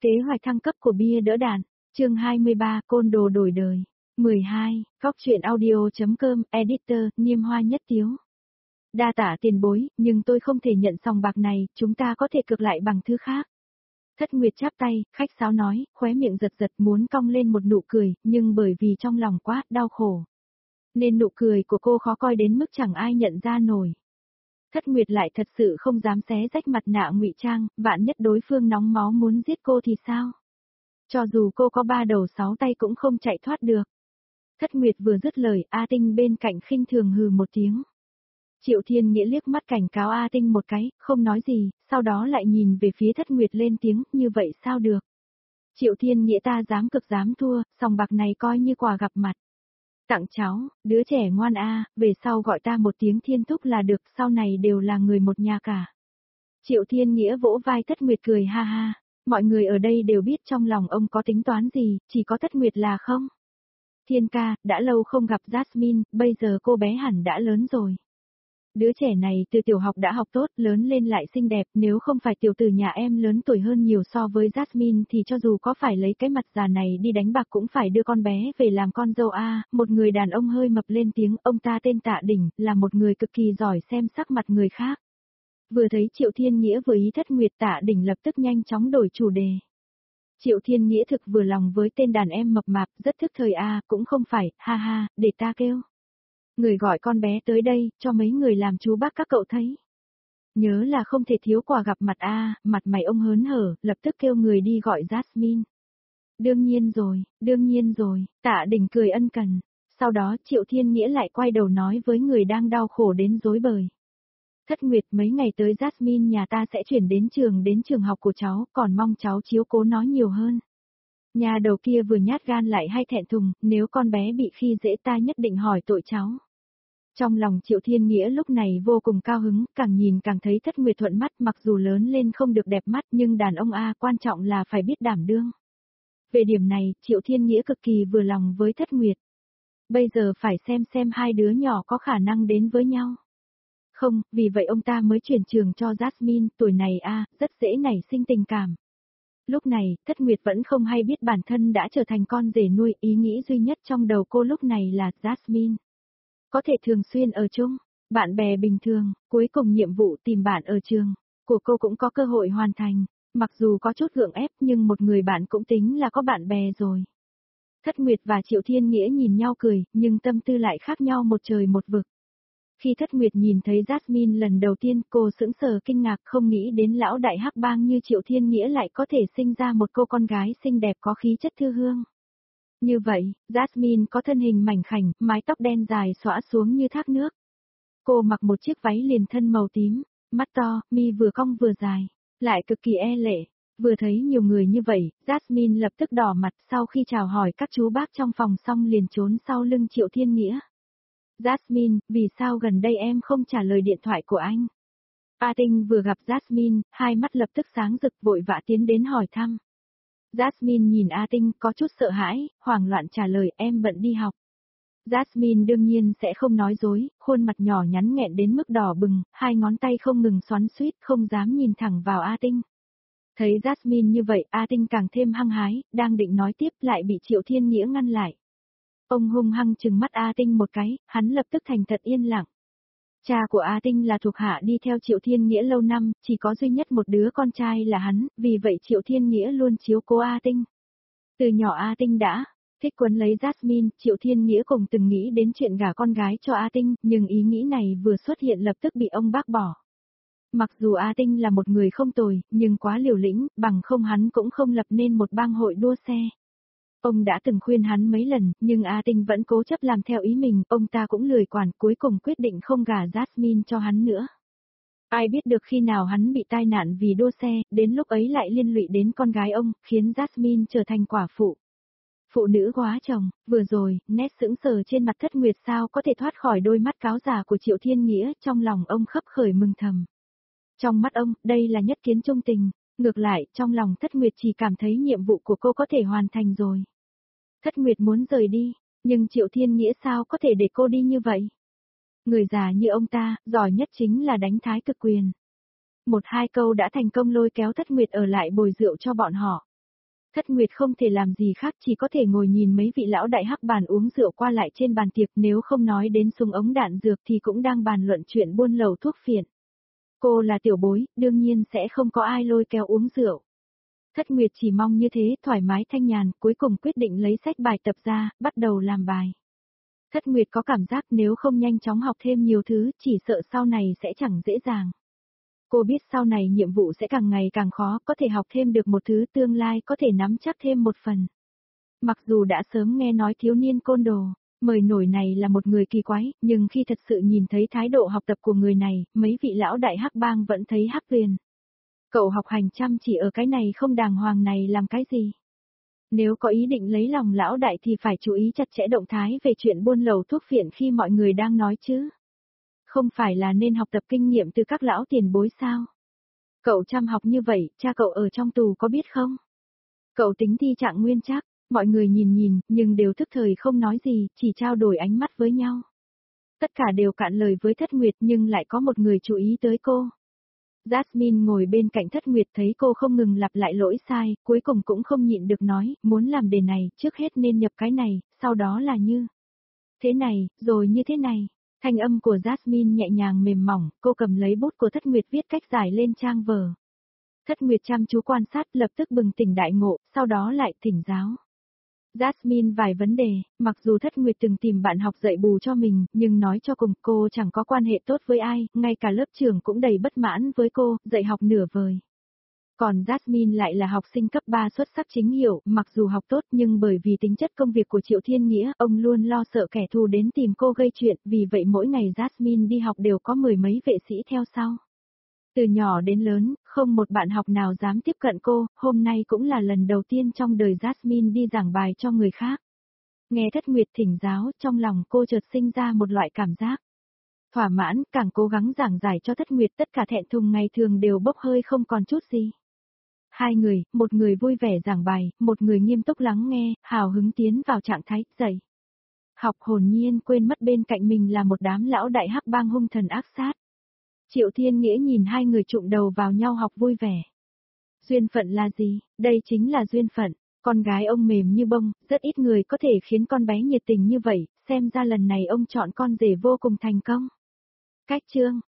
Kế hoạch thăng cấp của bia đỡ đạn, chương 23, côn đồ đổi đời. 12, Cóc truyện audio.com, editor, Niêm Hoa Nhất Tiếu. Đa tạ tiền bối, nhưng tôi không thể nhận sòng bạc này, chúng ta có thể cược lại bằng thứ khác. Thất Nguyệt chắp tay, khách sáo nói, khóe miệng giật giật muốn cong lên một nụ cười, nhưng bởi vì trong lòng quá đau khổ, nên nụ cười của cô khó coi đến mức chẳng ai nhận ra nổi. Thất Nguyệt lại thật sự không dám xé rách mặt nạ ngụy trang, vạn nhất đối phương nóng máu muốn giết cô thì sao? Cho dù cô có 3 đầu 6 tay cũng không chạy thoát được. Thất Nguyệt vừa dứt lời, A Tinh bên cạnh khinh thường hừ một tiếng. Triệu Thiên Nghĩa liếc mắt cảnh cáo A Tinh một cái, không nói gì, sau đó lại nhìn về phía Thất Nguyệt lên tiếng, như vậy sao được? Triệu Thiên Nghĩa ta dám cực dám thua, sòng bạc này coi như quà gặp mặt. Tặng cháu, đứa trẻ ngoan a, về sau gọi ta một tiếng Thiên Thúc là được, sau này đều là người một nhà cả. Triệu Thiên Nghĩa vỗ vai Thất Nguyệt cười ha ha, mọi người ở đây đều biết trong lòng ông có tính toán gì, chỉ có Thất Nguyệt là không. Thiên ca, đã lâu không gặp Jasmine, bây giờ cô bé hẳn đã lớn rồi. Đứa trẻ này từ tiểu học đã học tốt, lớn lên lại xinh đẹp, nếu không phải tiểu tử nhà em lớn tuổi hơn nhiều so với Jasmine thì cho dù có phải lấy cái mặt già này đi đánh bạc cũng phải đưa con bé về làm con dâu a. Một người đàn ông hơi mập lên tiếng, ông ta tên Tạ Đỉnh, là một người cực kỳ giỏi xem sắc mặt người khác. Vừa thấy Triệu Thiên Nghĩa vừa ý Thất Nguyệt, Tạ Đỉnh lập tức nhanh chóng đổi chủ đề. Triệu Thiên Nghĩa thực vừa lòng với tên đàn em mập mạp, rất thức thời a, cũng không phải, ha ha, để ta kêu. Người gọi con bé tới đây, cho mấy người làm chú bác các cậu thấy. Nhớ là không thể thiếu quà gặp mặt a, mặt mày ông hớn hở, lập tức kêu người đi gọi Jasmine. Đương nhiên rồi, Tạ Đỉnh cười ân cần. Sau đó Triệu Thiên Nghĩa lại quay đầu nói với người đang đau khổ đến rối bời. Thất Nguyệt, mấy ngày tới Jasmine nhà ta sẽ chuyển đến trường học của cháu, còn mong cháu chiếu cố nó nhiều hơn. Nhà đầu kia vừa nhát gan lại hay thẹn thùng, nếu con bé bị khi dễ ta nhất định hỏi tội cháu. Trong lòng Triệu Thiên Nghĩa lúc này vô cùng cao hứng, càng nhìn càng thấy Thất Nguyệt thuận mắt, mặc dù lớn lên không được đẹp mắt nhưng đàn ông a, quan trọng là phải biết đảm đương. Về điểm này, Triệu Thiên Nghĩa cực kỳ vừa lòng với Thất Nguyệt. Bây giờ phải xem hai đứa nhỏ có khả năng đến với nhau. Không, vì vậy ông ta mới chuyển trường cho Jasmine, tuổi này a, rất dễ nảy sinh tình cảm. Lúc này, Thất Nguyệt vẫn không hay biết bản thân đã trở thành con rể nuôi, ý nghĩ duy nhất trong đầu cô lúc này là Jasmine. Có thể thường xuyên ở chung, bạn bè bình thường, cuối cùng nhiệm vụ tìm bạn ở trường của cô cũng có cơ hội hoàn thành, mặc dù có chút gượng ép nhưng một người bạn cũng tính là có bạn bè rồi. Thất Nguyệt và Triệu Thiên Nghĩa nhìn nhau cười, nhưng tâm tư lại khác nhau một trời một vực. Khi Thất Nguyệt nhìn thấy Jasmine lần đầu tiên, cô sững sờ kinh ngạc, không nghĩ đến lão đại hắc bang như Triệu Thiên Nghĩa lại có thể sinh ra một cô con gái xinh đẹp có khí chất thư hương. Như vậy, Jasmine có thân hình mảnh khảnh, mái tóc đen dài xõa xuống như thác nước. Cô mặc một chiếc váy liền thân màu tím, mắt to, mi vừa cong vừa dài, lại cực kỳ e lệ. Vừa thấy nhiều người như vậy, Jasmine lập tức đỏ mặt, sau khi chào hỏi các chú bác trong phòng xong liền trốn sau lưng Triệu Thiên Nghĩa. Jasmine, vì sao gần đây em không trả lời điện thoại của anh? A Tinh vừa gặp Jasmine, hai mắt lập tức sáng rực, vội vã tiến đến hỏi thăm. Jasmine nhìn A Tinh có chút sợ hãi, hoảng loạn trả lời, em bận đi học. Jasmine đương nhiên sẽ không nói dối, khuôn mặt nhỏ nhắn nghẹn đến mức đỏ bừng, hai ngón tay không ngừng xoắn xuýt, không dám nhìn thẳng vào A Tinh. Thấy Jasmine như vậy, A Tinh càng thêm hăng hái, đang định nói tiếp lại bị Triệu Thiên Nghĩa ngăn lại. Ông hung hăng trừng mắt A Tinh một cái, hắn lập tức thành thật yên lặng. Cha của A Tinh là thuộc hạ đi theo Triệu Thiên Nghĩa lâu năm, chỉ có duy nhất một đứa con trai là hắn, vì vậy Triệu Thiên Nghĩa luôn chiếu cố A Tinh. Từ nhỏ A Tinh đã thích quấn lấy Jasmine, Triệu Thiên Nghĩa cùng từng nghĩ đến chuyện gả con gái cho A Tinh, nhưng ý nghĩ này vừa xuất hiện lập tức bị ông bác bỏ. Mặc dù A Tinh là một người không tồi, nhưng quá liều lĩnh, bằng không hắn cũng không lập nên một bang hội đua xe. Ông đã từng khuyên hắn mấy lần, nhưng A Tinh vẫn cố chấp làm theo ý mình, ông ta cũng lười quản, cuối cùng quyết định không gả Jasmine cho hắn nữa. Ai biết được khi nào hắn bị tai nạn vì đua xe, đến lúc ấy lại liên lụy đến con gái ông, khiến Jasmine trở thành quả phụ. Phụ nữ quá chồng, vừa rồi, nét sững sờ trên mặt Thất Nguyệt sao có thể thoát khỏi đôi mắt cáo già của Triệu Thiên Nghĩa, trong lòng ông khấp khởi mừng thầm. Trong mắt ông, đây là nhất kiến trung tình, ngược lại, trong lòng Thất Nguyệt chỉ cảm thấy nhiệm vụ của cô có thể hoàn thành rồi. Thất Nguyệt muốn rời đi, nhưng Triệu Thiên Nghĩa sao có thể để cô đi như vậy? Người già như ông ta, giỏi nhất chính là đánh thái cực quyền. Một hai câu đã thành công lôi kéo Thất Nguyệt ở lại bồi rượu cho bọn họ. Thất Nguyệt không thể làm gì khác, chỉ có thể ngồi nhìn mấy vị lão đại hắc bàn uống rượu qua lại trên bàn tiệc, nếu không nói đến súng ống đạn dược thì cũng đang bàn luận chuyện buôn lậu thuốc phiện. Cô là tiểu bối, đương nhiên sẽ không có ai lôi kéo uống rượu. Thất Nguyệt chỉ mong như thế, thoải mái thanh nhàn, cuối cùng quyết định lấy sách bài tập ra, bắt đầu làm bài. Thất Nguyệt có cảm giác nếu không nhanh chóng học thêm nhiều thứ, chỉ sợ sau này sẽ chẳng dễ dàng. Cô biết sau này nhiệm vụ sẽ càng ngày càng khó, có thể học thêm được một thứ, tương lai có thể nắm chắc thêm một phần. Mặc dù đã sớm nghe nói thiếu niên côn đồ, mời nổi này là một người kỳ quái, nhưng khi thật sự nhìn thấy thái độ học tập của người này, mấy vị lão đại hắc bang vẫn thấy hắc tuyền. Cậu học hành chăm chỉ ở cái này không đàng hoàng này làm cái gì? Nếu có ý định lấy lòng lão đại thì phải chú ý chặt chẽ động thái về chuyện buôn lậu thuốc phiện khi mọi người đang nói chứ. Không phải là nên học tập kinh nghiệm từ các lão tiền bối sao? Cậu chăm học như vậy, cha cậu ở trong tù có biết không? Cậu tính thi trạng nguyên trắc, mọi người nhìn, nhưng đều thức thời không nói gì, chỉ trao đổi ánh mắt với nhau. Tất cả đều cạn lời với Thất Nguyệt nhưng lại có một người chú ý tới cô. Jasmine ngồi bên cạnh Thất Nguyệt thấy cô không ngừng lặp lại lỗi sai, cuối cùng cũng không nhịn được nói, muốn làm đề này, trước hết nên nhập cái này, sau đó là như thế này, rồi như thế này. Thanh âm của Jasmine nhẹ nhàng mềm mỏng, cô cầm lấy bút của Thất Nguyệt viết cách giải lên trang vở. Thất Nguyệt chăm chú quan sát, lập tức bừng tỉnh đại ngộ, sau đó lại thỉnh giáo. Jasmine vài vấn đề, mặc dù Thất Nguyệt từng tìm bạn học dạy bù cho mình, nhưng nói cho cùng cô chẳng có quan hệ tốt với ai, ngay cả lớp trưởng cũng đầy bất mãn với cô, dạy học nửa vời. Còn Jasmine lại là học sinh cấp 3 xuất sắc chính hiệu, mặc dù học tốt nhưng bởi vì tính chất công việc của Triệu Thiên Nghĩa, ông luôn lo sợ kẻ thù đến tìm cô gây chuyện, vì vậy mỗi ngày Jasmine đi học đều có mười mấy vệ sĩ theo sau. Từ nhỏ đến lớn, không một bạn học nào dám tiếp cận cô, hôm nay cũng là lần đầu tiên trong đời Jasmine đi giảng bài cho người khác. Nghe Thất Nguyệt thỉnh giáo, trong lòng cô chợt sinh ra một loại cảm giác thỏa mãn, càng cố gắng giảng giải cho Thất Nguyệt, tất cả thẹn thùng ngày thường đều bốc hơi không còn chút gì. Hai người, một người vui vẻ giảng bài, một người nghiêm túc lắng nghe, hào hứng tiến vào trạng thái dạy. Học hồn nhiên quên mất bên cạnh mình là một đám lão đại hắc bang hung thần ác sát. Triệu Thiên Nghĩa nhìn hai người trụm đầu vào nhau học vui vẻ. Duyên phận là gì? Đây chính là duyên phận. Con gái ông mềm như bông, rất ít người có thể khiến con bé nhiệt tình như vậy, xem ra lần này ông chọn con rể vô cùng thành công. Cách chương